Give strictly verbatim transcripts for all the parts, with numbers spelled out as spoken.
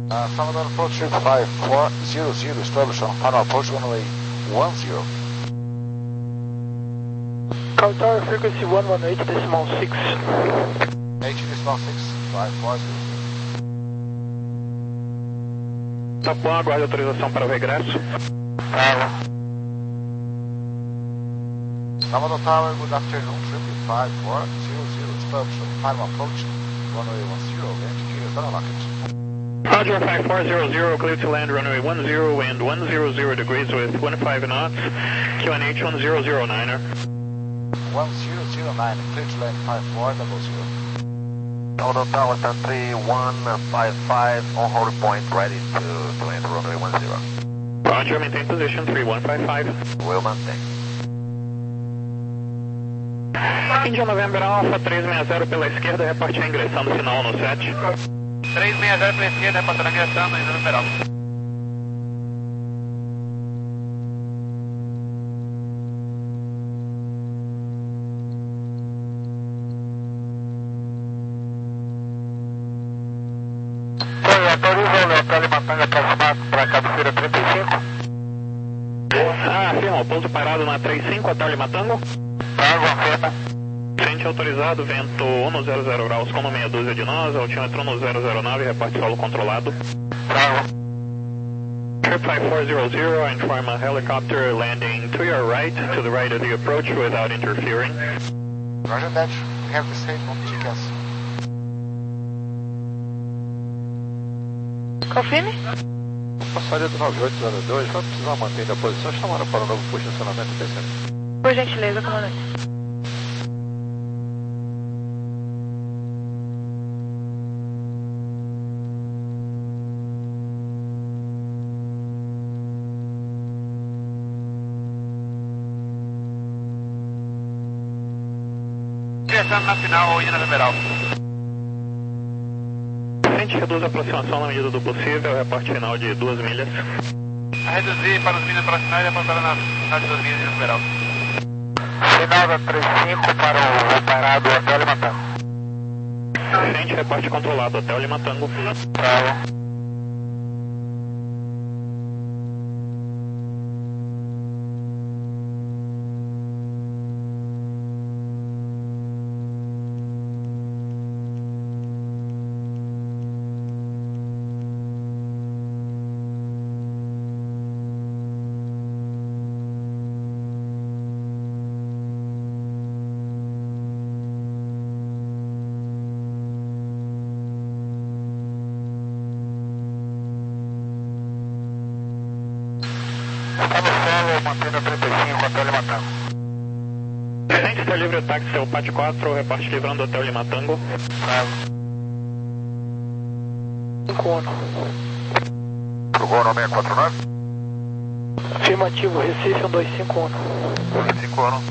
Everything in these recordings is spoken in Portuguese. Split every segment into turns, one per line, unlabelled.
Uh, Salvador approach five four zero zero, establish on final approach runway one zero.
Cow Tower frequency one one eight decimal six.
eight decimal six, five four zero zero.
Tá bom, aguarde autorização para o regresso.
Tower. Salvador Tower, good afternoon, triple five four zero zero, establish on final approach runway one zero, indicator Donna Lockett.
Roger, five four zero zero, clear to land runway one zero, wind one hundred degrees with fifteen knots, Q N H one zero zero niner.
one zero zero nine, clear to land five four zero zero.
Auto Tower three one five five, on hold point, ready to, to land runway one zero.
Roger, maintain position three one five five.
Will maintain.
India November Alpha três seis zero pela esquerda, repartir ingressando sinal no set.
três seis zero pela esquerda, reportando ingressando, India November Alpha.
Autoriza o Leotel Matanga aproximado para a cabeceira trinta e cinco.
Ah, afirma, pouso parado na trinta e cinco, Hotel Matango.
Trago, afirma.
Frente autorizado, vento um zero zero graus, como meia dúzia de nós, altímetro um zero zero nove, reparte solo controlado.
Trago.
Trip five four zero zero, I inform a helicopter landing to your right, to the right of the approach without interfering.
Roger that, we have the same on T C A S.
Confirme.
Passaria do nove oito zero dois, vai precisar manter a posição, chamada para o novo posicionamento descendo.
Por gentileza, comandante.
Ingressando na final, India November Alpha.
Frente reduz a aproximação na medida do possível, reporte final de duas milhas.
A reduzir para os milhas para a final e reportar na final de duas milhas, India November Alpha.
Final da trinta e cinco para o operado Hotel Matango.
Frente, reporte controlado, Hotel Matango.
Trago. Está no solo, mantendo trinta e cinco, Hotel Matango.
Frente, está livre o táxi, é o P A T quatro, reporte livrando Hotel Matango.
Trago.
cinco um.
Pro Gol nove seis quatro nove.
Afirmativo, Recife um dois cinco um.
dois cinco um.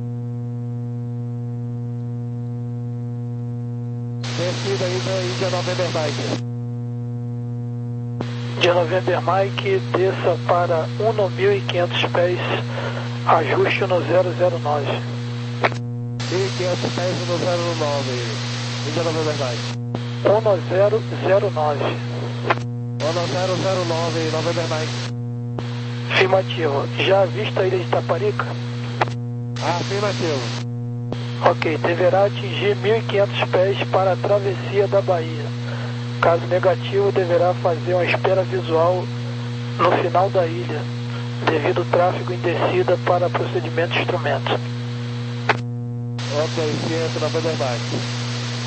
Descida aí na India November Mike.
India November Mike, desça para um mil e quinhentos pés, ajuste no zero zero nove.
mil e quinhentos pés no zero nove. India November Mike.
um zero zero nove.
um zero zero nove, November Mike.
Afirmativo. Já vista a ilha de Taparica?
Afirmativo.
Ok, deverá atingir mil e quinhentos pés para a travessia da Bahia. Caso negativo, deverá fazer uma espera visual no final da ilha, devido ao tráfego em descida para procedimento de instrumentos.
Ok, ciência November Mike.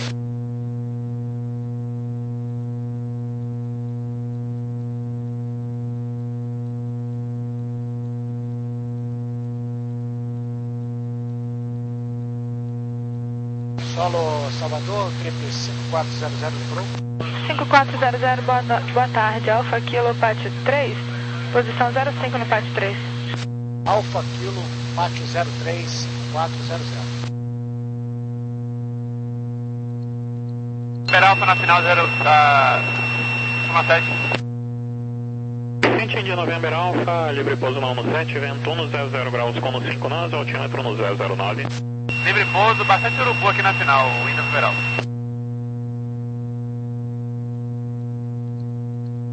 Solo Salvador, triple cinco quatro zero zero, lembrou?
cinco quatro zero zero, boa, boa tarde. Alfa Kilo P A T três, posição zero cinco no P A T três.
Alfa Kilo, P A T zero três cinco quatro zero zero.
November Alpha na final zero da Soma sete.
Frente India November Alpha, livre pouso não no sete, vento um zero zero graus com no cinco nós, altímetro no zero zero nove.
Livre pouso, bastante urubu aqui na final, India November Alpha.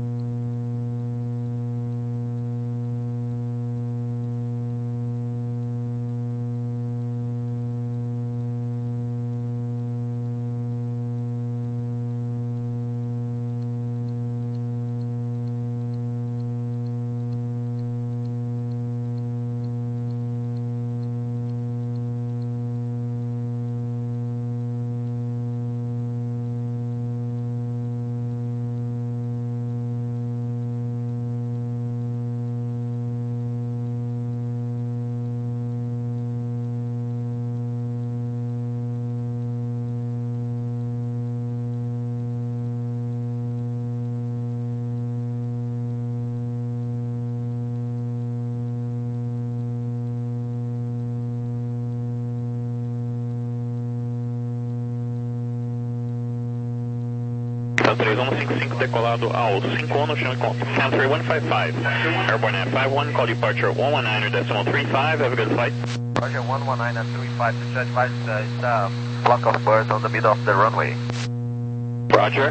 três um cinco cinco, decolado ao cinco um no chão e conta. Sound three one five five, airborne at five one, call departure one one nine decimal three five, have a good flight.
Roger, one one nine three five, to advise uh, it's a flock of birds on the middle of the runway.
Roger.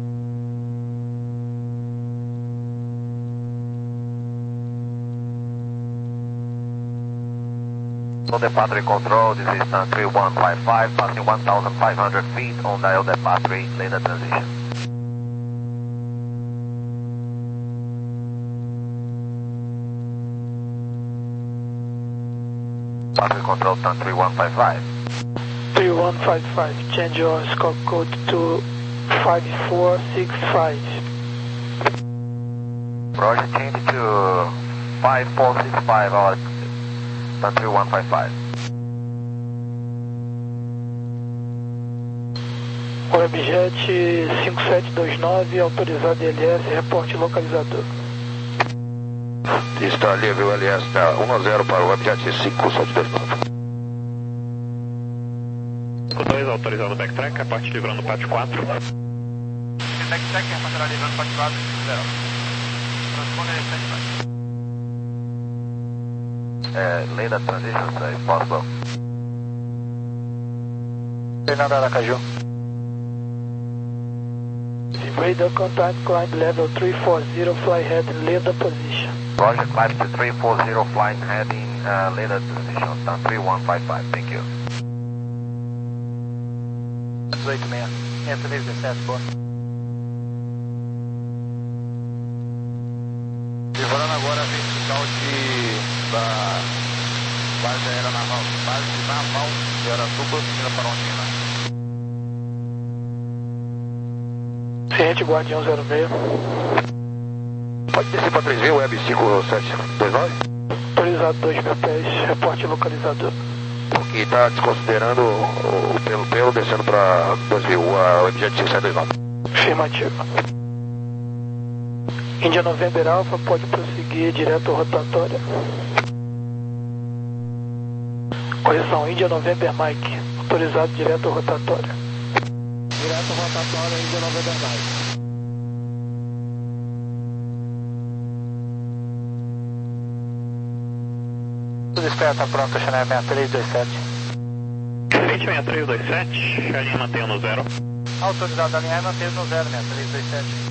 So the Patrick control, this is uh, three one five five, passing one thousand five hundred feet on dial the Patrick, later transition. Patrick control, turn three one five five.
three one five five, change your scope code to five four six five.
Roger, change to five four six five, or turn three one five five.
Webjet cinco sete dois nove, autorizado I L S, reporte localizador.
Está livre o L S, tá um a zero para o Webjet cinco sete dois nove.
O dois autorizado backtrack, a parte livrando parte quatro.
Backtrack, reportará livrando parte quatro, zero. Transponder standby.
Uh, later transitions, uh, if possible.
Fernando Aracaju. Radar contact, climb level three four zero, fly head, later position.
Roger, climb to three four zero, flying heading, uh, later transition, turn three one five five, thank you.
dezoito seis, sessenta vezes dezessete, boa.
Livrando agora a vertical de, da base aérea naval, base naval de Aratuba, seguindo para Ondina.
Ciente, Guardião zero seis.
Pode descer para três V, Web cinco sete dois nove?
Autorizado dois mil pés, reporte localizador.
E está desconsiderando o, o pelo pelo descendo para dois mil, o Webjet cinco sete dois nove.
Afirmativo. Índia November Alpha pode prosseguir direto rotatória. Correção, Índia November Mike, autorizado direto rotatória. Direto rotatória, Índia November Mike.
Tudo espera, tá pronto, Chanel seis três dois sete.
Frente seis três dois sete, a linha mantém no zero.
Autorizado da linha mantém no zero, seis três dois sete.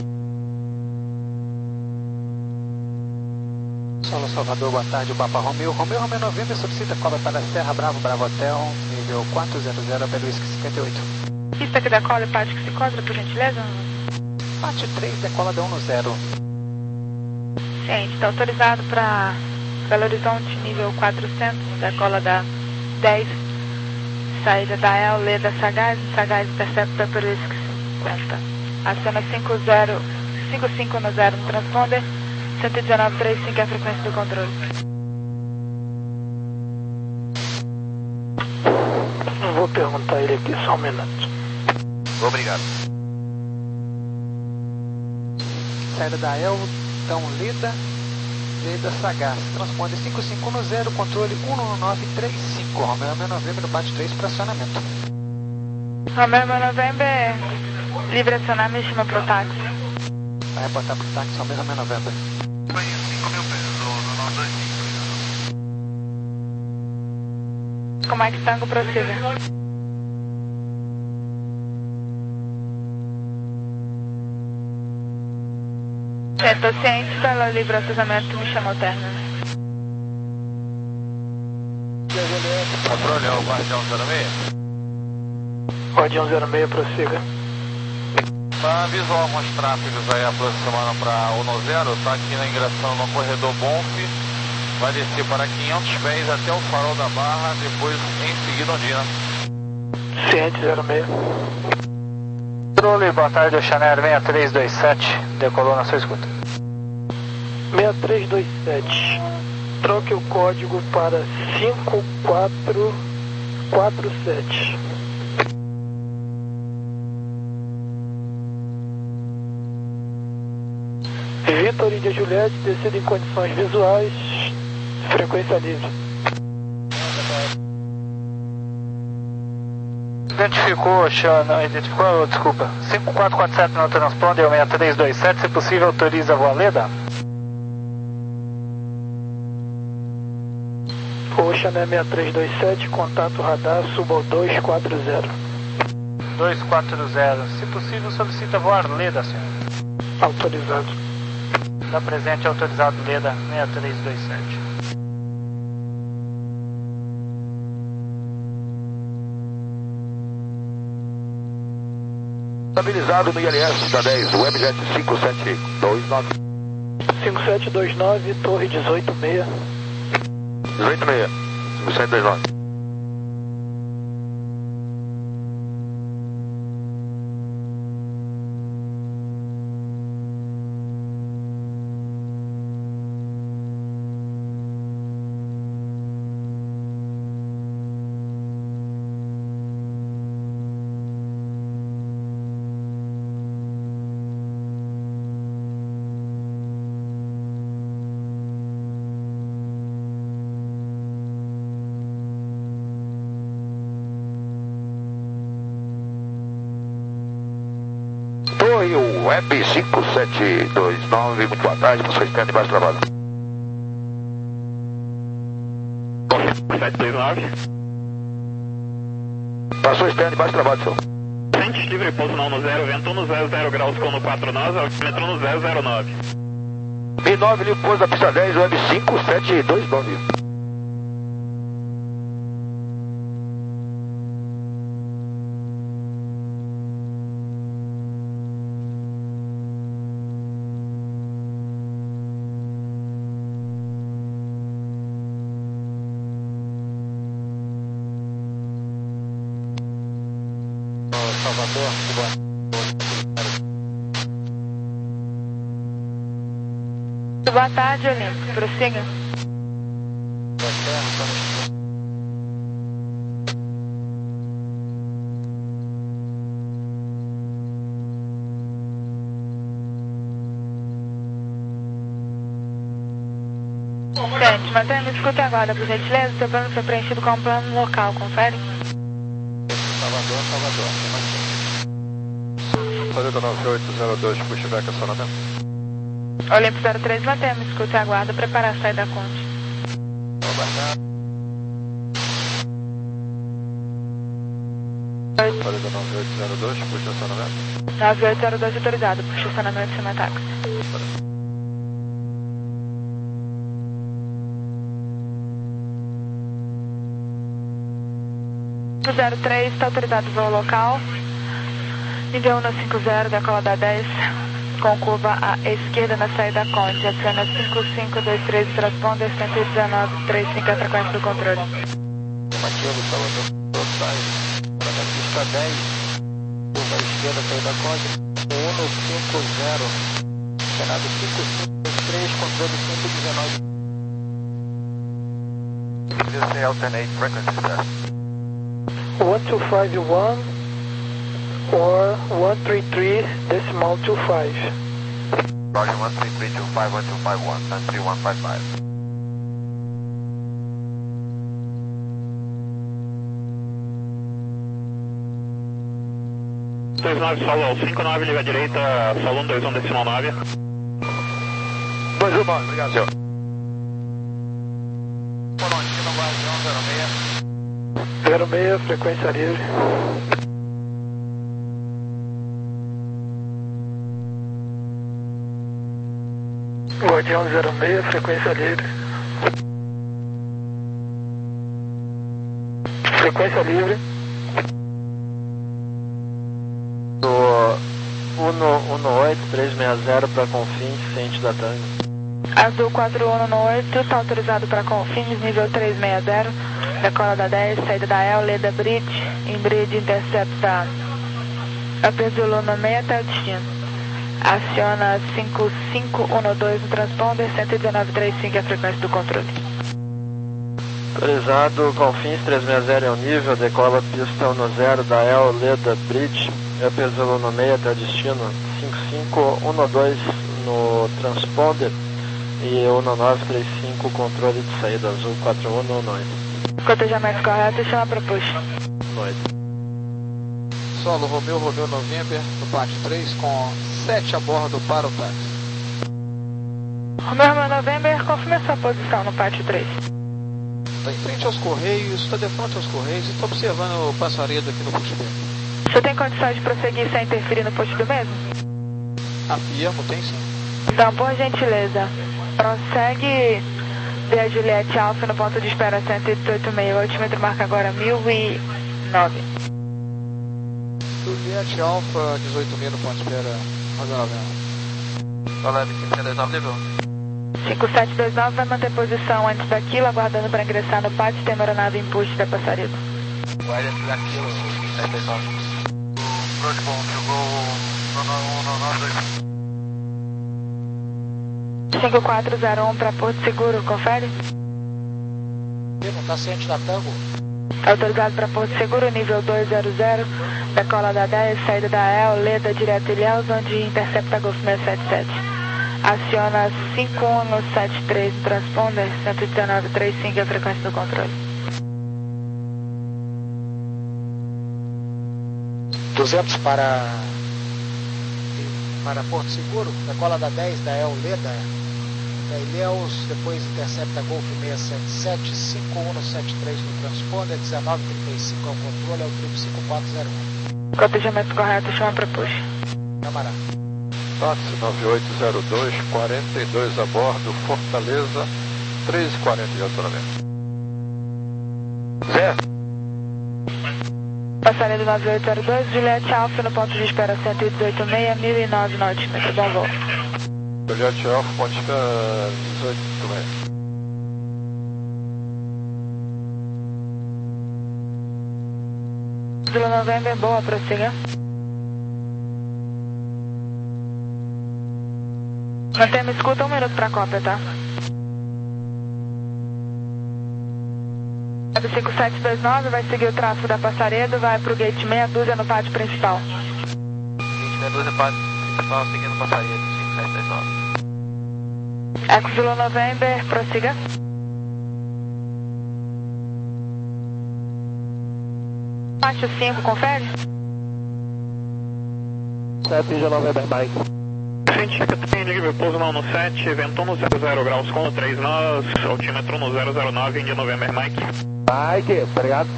Solo Salvador, boa tarde, o Papa Romeo. Romeo, Romeo Novembro solicita cola para Serra Bravo, Bravo Hotel, nível quatro zero zero, pelo Whisky cinquenta e oito.
Pista que decola e parte que se encontra, por gentileza?
Parte três, decola da um no zero.
Ciente, está autorizado para Belo Horizonte, nível quatrocentos, decola da dez, saída da El, Leda Sagaz, Sagaz intercepta pelo Whisky cinquenta. Acena cinco zero, cinco cinco no zero no transponder, cento e dezenove trinta e cinco é a frequência do controle.
Não vou perguntar ele aqui, só um minuto.
Obrigado.
Saída da El, então Leda, Leda Sagaz, transponder cinco cinco no zero, controle um nove três cinco, Romeo Novembro no parte três para acionamento.
Romeo November, livre acionar, me chama pro táxi.
Vai reportar pro táxi Romeo Novembro.
Foi cinco mil pesos, no nosso dois cinco.
Como é que Tango prossiga? Estou ciente pelo livre acionamento, me chamou término.
Patrulha, o Guardião zero seis.
Guardião zero seis, prossiga.
Tá visual alguns tráfegos aí aproximando para o no zero, tá aqui na ingressão no corredor Bonf, vai descer para quinhentos pés até o farol da Barra, depois em seguida Ondina.
Ciente zero seis.
Controle, boa tarde, o Chanel seis três dois sete, decolou na sua escuta.
seis três dois sete. Troque o código para cinco quatro quatro sete. Vitor Índia Juliette, descida em condições visuais, frequência livre.
Identificou, Sean, não, identificou, desculpa. cinco quatro quatro sete no transponder, seis três dois sete, se possível autoriza a voa Leda.
Ocean é seis três dois sete, contato radar, suba ao dois quatro zero.
dois quatro zero, se possível solicita voar Leda, senhor.
Autorizado.
Está presente autorizado Leda seis três dois sete.
Estabilizado no I L S da dez, Webjet cinco sete dois nove.
cinco sete dois nove, torre dezoito seis.
dezoito seis, cinco sete dois nove. Torre Web cinco sete dois nove, muito boa tarde, você está debaixo do trabalho.
sete dois nove.
Passou externo debaixo do trabalho, senhor.
Frente livre, pouso não no zero, vento no zero zero graus com no quatro nós, altimetro no zero zero nove.
B nove, livre, pouso da pista dez, Web cinco sete dois nove.
Salvador,
Boa tarde, Olímpio. Prossiga. Gente, mantenha-me escuta agora, por gentileza. Seu plano foi preenchido com um plano local, confere?
Salvador, Salvador. Salida nove oito zero dois, pushback acionamento.
Olímpio zero três, mantenha-me escuta e aguarda. Preparar a saída da Conde.
Salida nove oito zero dois, puxa acionamento.
nove oito zero dois autorizado, puxa acionamento sem ataque. zero três, está autorizado o voo local. Nível um cinquenta, decola da dez, com curva à esquerda na saída da Conde. Aciona cinco cinco dois três, transponder cento e dezenove trinta e cinco, a frequência do controle.
Matias, Salvador, sai para a pista dez, curva à esquerda, saída da Conde, um cinco zero, acionado cinco cinco dois três, controle cento e dezenove.
Just say alternate frequencies there.
one two five one or one three three decimal two five.
Roger, one three three two five one two five one and three one five five.
dois nove, solo cinco nove, liga à direita, solo um dois um decimal nove.
dois um nove, obrigado, senhor.
zero seis, frequência livre. Guardião zero seis, frequência livre. Frequência livre.
Do um oito três seis zero para Confins, ciente da Tango.
Azul quatro um oito, está autorizado para Confins, nível três seis zero. Decola da dez, saída da El, Leda Bridge, em Bridge intercepta a Pesoluna seis até o destino. Aciona cinco cinco um dois no transponder, cento e dezenove trinta e cinco, a frequência do controle.
Autorizado, Confins três seis zero é o nível, decola pista um zero da El, Leda Bridge, é Pesoluna seis até o destino, cinco cinco um dois no transponder e um nove três cinco, controle de saída, Azul quatro um um oito.
Cotejamento correto, chama para push.
Noite.
Solo Romeo, Romeo November, no pátio três, com sete a bordo para o táxi.
Romeo, Romeo November, confirme sua posição no pátio três.
Está em frente aos Correios, está de frente aos Correios e estou observando o passaredo aqui no posto B.
Você tem condições de prosseguir sem interferir no posto do mesmo?
Afirmo, tem sim.
Então, por gentileza, prossegue via Juliette Alfa no ponto de espera cento e dezoito vírgula seis, o altímetro marca agora mil e nove.
Juliette Alfa, dezoito mil no ponto de espera, razoável.
Olá, cinco sete dois nove, nível.
cinco sete dois nove vai manter posição antes daquilo, aguardando para ingressar no pátio, tem aeronave empuxo da passarela.
Guarda daquilo, cinco sete dois nove. Pronto, bom, jogou um nove dois.
cinco quatro zero um para Porto Seguro, confere?
Não está ciente da Tango?
Autorizado para Porto Seguro, nível dois zero zero, decola da dez, saída da E L, Leda direto Ilhéus, onde intercepta Golf seiscentos e setenta e sete. Aciona cinco um sete três no transponder, cento e dezenove vírgula trinta e cinco é a frequência do controle.
duzentos para, para Porto Seguro, decola da dez, da E L Leda, da Ilhéus, depois intercepta Golf seiscentos e setenta e sete, cinco um sete três no transponder, dezenove trinta e cinco ao controle, é o triplo cinco quatro zero um.
Cotejamento correto, chama para push.
Camarada.
Táxi nove oito zero dois, quarenta e dois a bordo, Fortaleza, três e quarenta de alturamento.
Zé.
Passarela nove oito zero dois, Juliette Alfa no ponto de espera cento e dezoito vírgula seis, mil e nove no altímetro, bom voo.
Juliette Alfa, ponto de espera dezoito vírgula seis.
Zulu November, boa, prossiga. Mantém-me escuta um minuto para a cópia, tá? A cinco sete dois nove vai seguir o tráfego da Passaredo, vai pro gate meia dúzia no pátio principal.
Gate meia dúzia, pátio principal, seguindo o passaredo, cinco sete dois nove.
Eco Zulu November, prossiga. Pátio cinco, confere?
sete G November Mike.
Frente, tem nível pouso no sete, vento no zero zero graus com três nós, altímetro no zero zero nove, India November Mike.
Mike, obrigado.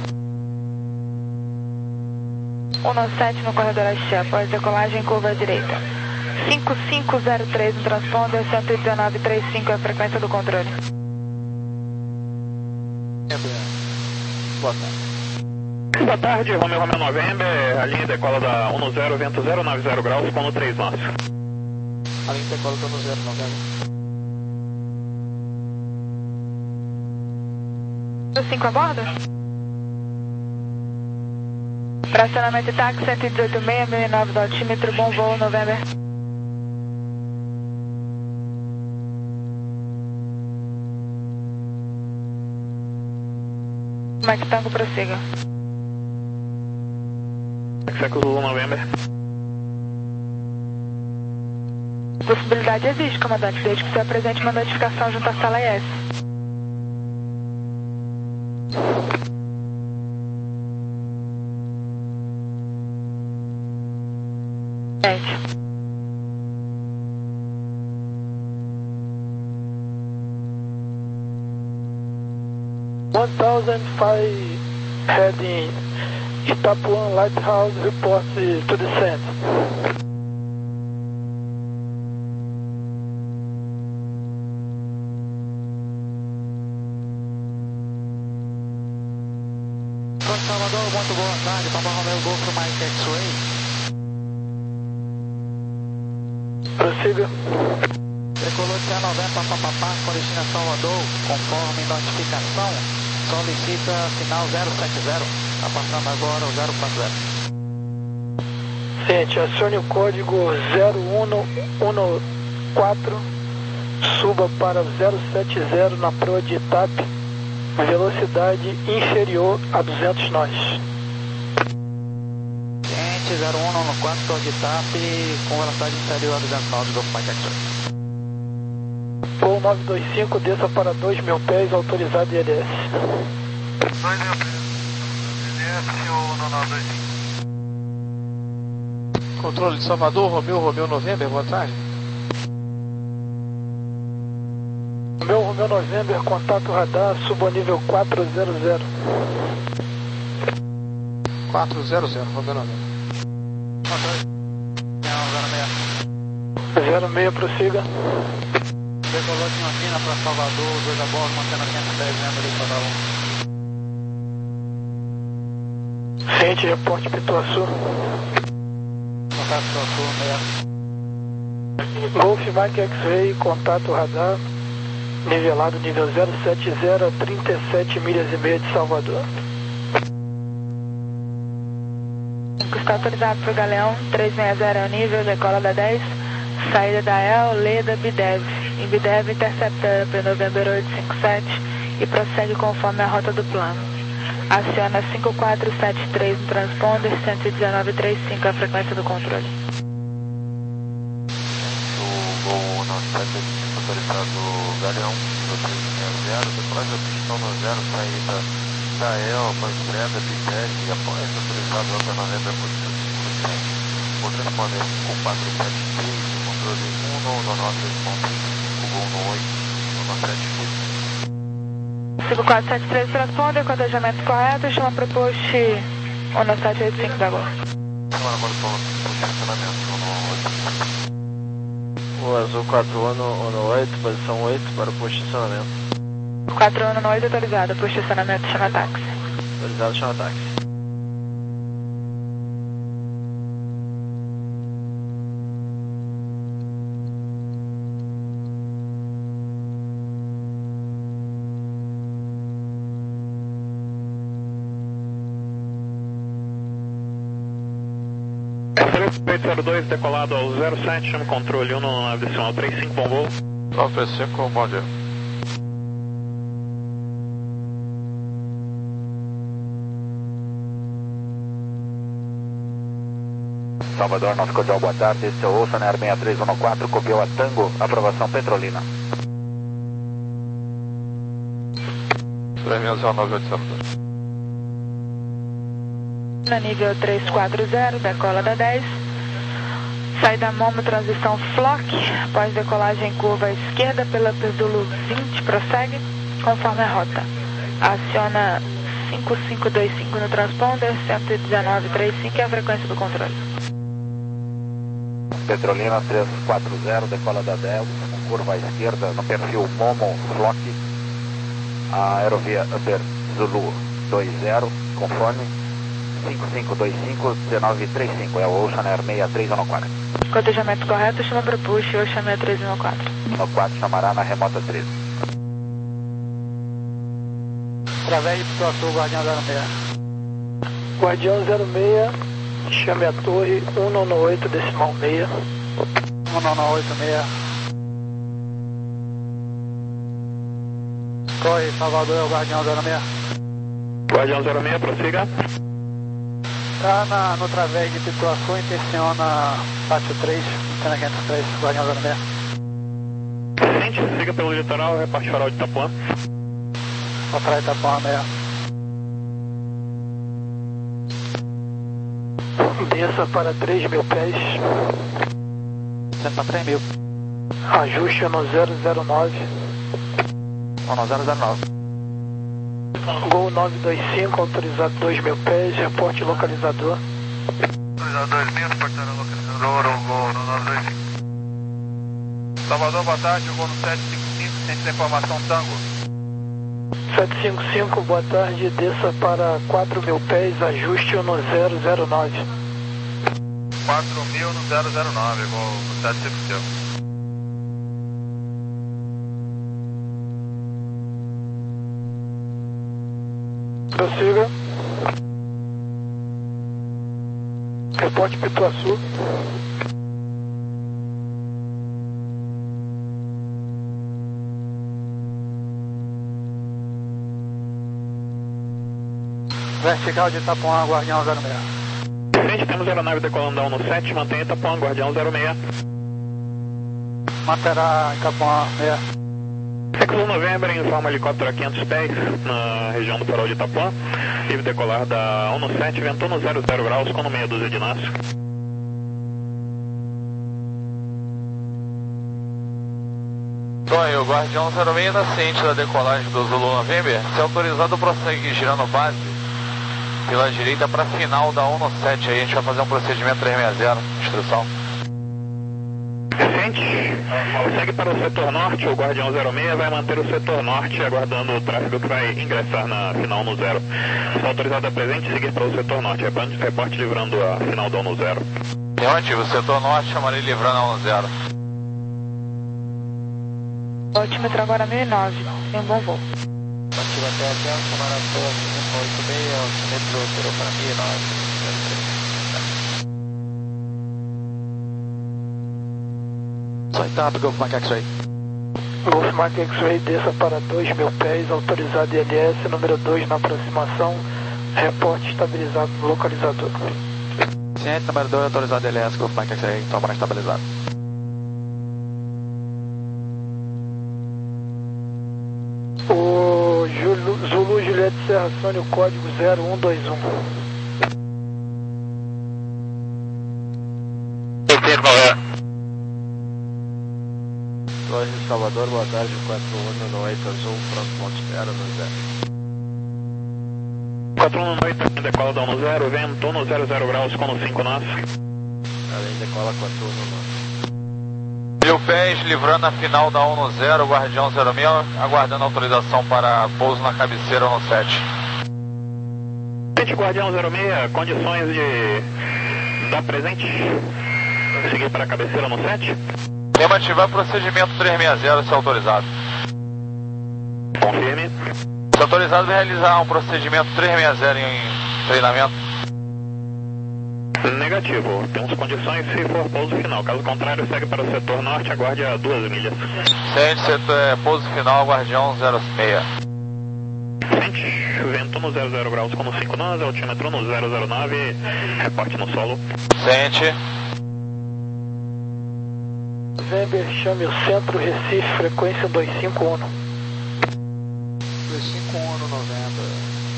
um sete no corredor Axé, após decolagem curva à direita. cinco cinco zero três no transponder, cento e dezenove vírgula trinta e cinco é a frequência do controle.
Boa tarde.
Boa tarde, Romeo Romeo November, a linha decola da um zero, vento zero nove zero graus com três nós.
A linha decola da um zero nove.
cinco a bordo? Fracionamento e táxi cento e dezoito vírgula seis, mil e nove do altímetro, bom voo, November. Mike Tango, prossiga.
Seco Zulu November.
Possibilidade existe, comandante, desde que você apresente uma notificação junto à sala I S. Gente.
one thousand five heading Itapuã Lighthouse reports to descent.
Salvador, muito boa tarde, Papa Romeo Golf pro Mike X-Ray.
Prossiga.
Decolou C noventa Papapá com destinação Salvador, conforme notificação, solicita final zero sete zero, tá passando agora o zero quatro zero.
Gente, acione o código zero um um quatro, suba para zero sete zero na proa de Itape, velocidade inferior a duzentos nós.
Gente, zero um um quatro, proa de Itape, com velocidade inferior a duzentos nós, Golf Mike X-Ray.
Voo nove dois cinco, desça para dois mil pés, autorizado I L S.
dois mil pés, I L S ou no nove dois cinco.
Controle de Salvador, Romeu, Romeu November, boa tarde.
Romeu, Romeu November, contato radar, subo a nível quatrocentos.
quatrocentos, Romeu November.
zero seis, prossiga.
Decolou de Mampina para Salvador, dois a bordo, mantendo a cento e dez metros ali para dar um.
Ciente, reporte Pituaçu.
Contato Pituaçu, meia.
Golf Mike X-Ray, contato radar, nivelado nível zero sete zero a trinta e sete milhas e meia de Salvador.
Está autorizado para o Galeão, trezentos e sessenta é o nível, decola da dez, saída da E L, Leda, Bidev. Em Bidev, intercepta para November oito cinco sete e prossegue conforme a rota do plano. Aciona cinco quatro sete três no transponder, cento e dezenove trinta e cinco a frequência do controle.
O Gol nove sete autorizado Galeão, zero, depois da pistão no zero, saída da E L, pós-breda, Bidev e após autorizado Alta November por cinco cem. O transponder cinco quatro sete três, controle um no nove ponto cinco, Gol no oito, no sete oito.
cinco quatro sete três transponder, codejamento correto, chama para post Ono sete oito cinco da Gol.
Agora agora estou no estacionamento no oito.
O azul quatro Ono, Ono oito, posição oito para o posto de estacionamento.
quatro Ono oito autorizado, posto de estacionamento, chama táxi.
Autorizado, chama táxi.
oito zero dois, decolado ao zero sete, chama controle um no nave decimal trinta e cinco, bom voo.
nove três cinco, bom dia.
Salvador, nosso cordial, boa tarde. Esse é o Ocean Air seis três um quatro, copiou a Tango, aprovação Petrolina.
três seis zero nove oito zero dois.
Na nível trezentos e quarenta, decola da dez. Saída Momo, transição Flock. Após decolagem curva à esquerda pela Perdulo vinte, prossegue conforme a rota. Aciona cinco cinco dois cinco no transponder, cento e dezenove trinta e cinco é a frequência do controle.
Petrolina trezentos e quarenta, decola da dez, curva à esquerda no perfil Momo Flock. A aerovia Upper Zulu dois zero, conforme cinco cinco dois cinco, dezenove trinta e cinco, é o Ocean Air seis três um quatro.
Cotejamento correto, chama para push, Ocean seis três um quatro.
No quatro chamará na remota treze.
Através de Pituaçu, Guardião zero seis.
Guardião zero seis, chame a torre um nove oito decimal seis.
um nove oito seis. Corre, Salvador, é o Guardião zero seis.
Guardião zero seis, prossiga.
Está na, no través de Pituaçu, intenciona Pátio três, antena quinhentos e três, Guardião zero seis.
Gente, siga pelo litoral, reparte farol de Itapuã.
Atrás de Itapuã, seis.
Desça para três mil pés.
Descendo para três mil.
Ajuste no zero zero nove.
No zero zero nove.
Gol nove dois cinco, autorizado dois mil pés, reporte localizador.
Autorizado dois mil, portaram localizador, o Gol no nove dois cinco. Salvador, boa tarde, o Gol no sete cinco cinco, ciente da informação Tango.
sete cinco cinco, boa tarde, desça para quatro mil pés, ajuste no zero zero nove.
quatro mil no zero zero nove, Gol no sete cinco cinco.
Prossiga. Reporte Pituaçu.
Vertical de Itapuã, Guardião zero seis.
Gente, temos aeronave decolando no sete, mantenha Itapuã, Guardião zero seis.
Manterá Itapuã seis.
Texas November informa helicóptero a quinhentos pés na região do farol de Itapuã. Livre decolar da um no sete, ventando zero zero graus com no meia dúzia de nós.
Tony, o Guardião zero seis está ciente da decolagem do Zulu November. Se autorizado, prossegue girando base pela direita para final da um sete. Aí a gente vai fazer um procedimento trezentos e sessenta. Instrução.
Ciente. Segue para o setor norte. O Guardião zero seis vai manter o setor norte, aguardando o tráfego que vai ingressar na final no zero. Se autorizado a presente, seguir para o setor norte. Reporte livrando a final da um zero.
Negativo, setor norte, chamarei livrando a um zero.
Altímetro agora mil e nove, tem um bom voo.
Ativo até aqui, chamar a torre um oito seis, altímetro virou para mil e nove.
Soitap, Golf Mike X-Ray.
Golf Mike X-Ray, desça para dois mil pés, autorizado I L S, número dois na aproximação, reporte estabilizado no localizador.
Ciente, número dois, autorizado I L S, Golf Mike X-Ray, toma estabilizado.
O Zulu, Zulu Juliette Serra Sônia, código zero um dois um.
Torre de Salvador, boa tarde, quatro um no oito azul, pronto, ponto espera no zero.
quatro um no oito, decola da um zero, vento no zero zero graus com cinco nós.
Além decola quatro um no nove.
Mil pés, livrando a final da um zero, Guardião zero seis, aguardando autorização para pouso na cabeceira no sete.
Ciente, Guardião zero seis, condições de dar presente, seguir para a cabeceira no sete.
Ativar procedimento trezentos e sessenta, se autorizado.
Confirme.
Se autorizado, realizar um procedimento trezentos e sessenta em treinamento.
Negativo, temos condições se for pouso final. Caso contrário, segue para o setor norte, aguarde a duas milhas.
Ciente, setor, é, pouso final, Guardião zero seis.
Ciente, vento no zero zero graus com cinco nós, altímetro no zero zero nove, reporte no solo.
Ciente.
November, chame o centro Recife, frequência dois cinco um.
dois cinco um no November.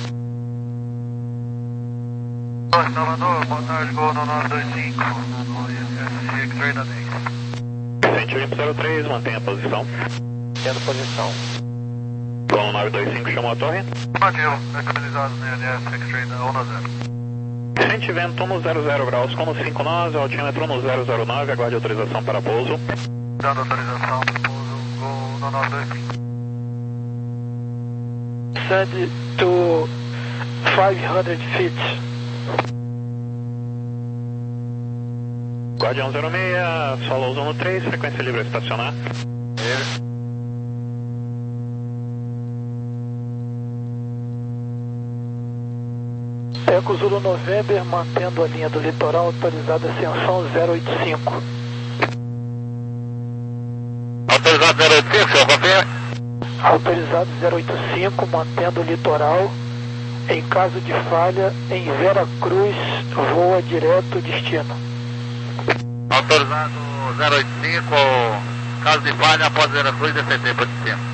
Salvador, boa tarde, gol no nove dois cinco, no X-Ray da dez.
Ciente, limpo zero três, mantenha a posição.
Tendo posição.
Gol no nove dois cinco, chamou a torre.
Ativo, localizado no I L S, X-Ray da um zero.
Ciente, vento no zero zero graus com cinco nós, altímetro no zero zero nove, aguarde autorização para pouso.
Dando autorização para pouso, gol no nove dois cinco.
Send to five hundred feet.
Guardião zero seis, solo zona três, frequência livre a estacionar.
Eco Zulu November, mantendo a linha do litoral, autorizada ascensão zero oito cinco.
Autorizado zero oito cinco, senhor, confirma.
Autorizado zero oito cinco, mantendo o litoral. Em caso de falha, em Vera Cruz, voa direto destino.
Autorizado zero oito cinco, caso de falha após Vera Cruz, D C T para destino.